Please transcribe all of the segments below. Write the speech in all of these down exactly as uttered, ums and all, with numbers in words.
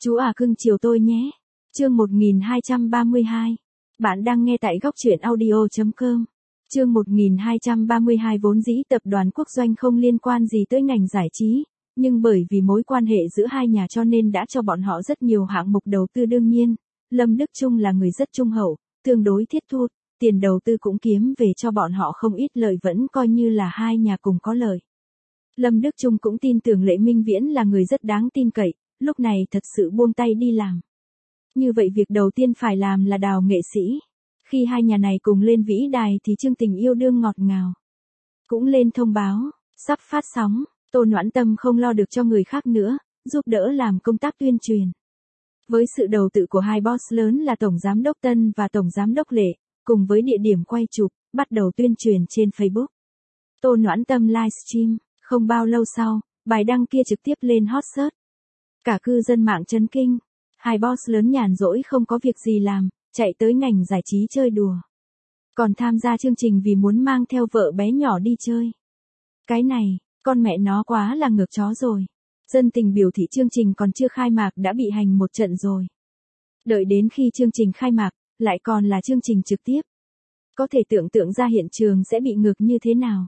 Chú à cưng chiều tôi nhé. Chương một nghìn hai trăm ba mươi hai. Bạn đang nghe tại góc truyện audio chấm com. Chương một nghìn hai trăm ba mươi hai vốn dĩ tập đoàn quốc doanh không liên quan gì tới ngành giải trí, nhưng bởi vì mối quan hệ giữa hai nhà cho nên đã cho bọn họ rất nhiều hạng mục đầu tư đương nhiên. Lâm Đức Chung là người rất trung hậu, tương đối thiết thu, tiền đầu tư cũng kiếm về cho bọn họ không ít lợi vẫn coi như là hai nhà cùng có lợi. Lâm Đức Chung cũng tin tưởng Lệ Minh Viễn là người rất đáng tin cậy, lúc này thật sự buông tay đi làm. Như vậy việc đầu tiên phải làm là đào nghệ sĩ. Khi hai nhà này cùng lên vĩ đài thì chương tình yêu đương ngọt ngào cũng lên thông báo, sắp phát sóng. Tô Noãn Tâm không lo được cho người khác nữa, giúp đỡ làm công tác tuyên truyền. Với sự đầu tư của hai boss lớn là Tổng Giám đốc Tân và Tổng Giám đốc Lệ, cùng với địa điểm quay chụp, bắt đầu tuyên truyền trên Facebook. Tô Noãn Tâm livestream, không bao lâu sau, bài đăng kia trực tiếp lên hot search. Cả cư dân mạng chấn kinh, hai boss lớn nhàn rỗi không có việc gì làm, chạy tới ngành giải trí chơi đùa. Còn tham gia chương trình vì muốn mang theo vợ bé nhỏ đi chơi. Cái này, con mẹ nó quá là ngược chó rồi. Dân tình biểu thị chương trình còn chưa khai mạc đã bị hành một trận rồi. Đợi đến khi chương trình khai mạc, lại còn là chương trình trực tiếp. Có thể tưởng tượng ra hiện trường sẽ bị ngược như thế nào.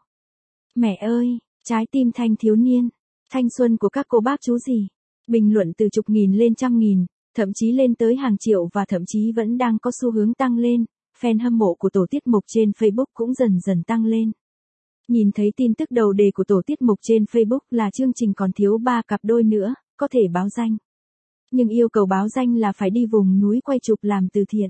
Mẹ ơi, trái tim thanh thiếu niên, thanh xuân của các cô bác chú gì. Bình luận từ chục nghìn lên trăm nghìn, thậm chí lên tới hàng triệu và thậm chí vẫn đang có xu hướng tăng lên. Fan hâm mộ của tổ tiết mục trên Facebook cũng dần dần tăng lên. Nhìn thấy tin tức đầu đề của tổ tiết mục trên Facebook là chương trình còn thiếu ba cặp đôi nữa, có thể báo danh. Nhưng yêu cầu báo danh là phải đi vùng núi quay chụp làm từ thiện.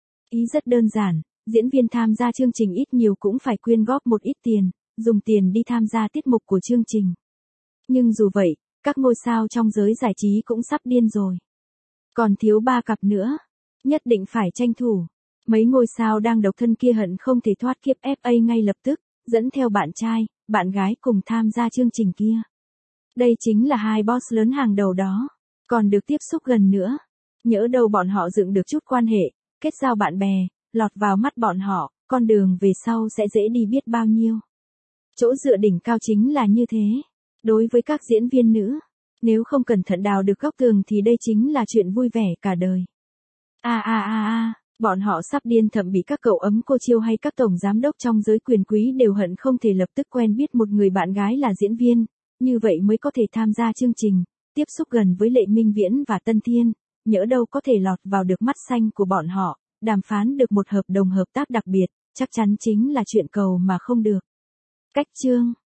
Ý rất đơn giản, diễn viên tham gia chương trình ít nhiều cũng phải quyên góp một ít tiền, dùng tiền đi tham gia tiết mục của chương trình. Nhưng dù vậy, các ngôi sao trong giới giải trí cũng sắp điên rồi. Còn thiếu ba cặp nữa, nhất định phải tranh thủ. Mấy ngôi sao đang độc thân kia hận không thể thoát kiếp ép a ngay lập tức, dẫn theo bạn trai, bạn gái cùng tham gia chương trình kia. Đây chính là hai boss lớn hàng đầu đó, còn được tiếp xúc gần nữa. Nhỡ đâu bọn họ dựng được chút quan hệ, kết giao bạn bè, lọt vào mắt bọn họ, con đường về sau sẽ dễ đi biết bao nhiêu. Chỗ dựa đỉnh cao chính là như thế. Đối với các diễn viên nữ, nếu không cẩn thận đào được góc tường thì đây chính là chuyện vui vẻ cả đời. A a a a, bọn họ sắp điên, thậm bị các cậu ấm cô chiêu hay các tổng giám đốc trong giới quyền quý đều hận không thể lập tức quen biết một người bạn gái là diễn viên, như vậy mới có thể tham gia chương trình, tiếp xúc gần với Lệ Minh Viễn và Tân Thiên, nhỡ đâu có thể lọt vào được mắt xanh của bọn họ, đàm phán được một hợp đồng hợp tác đặc biệt, chắc chắn chính là chuyện cầu mà không được. Cách chương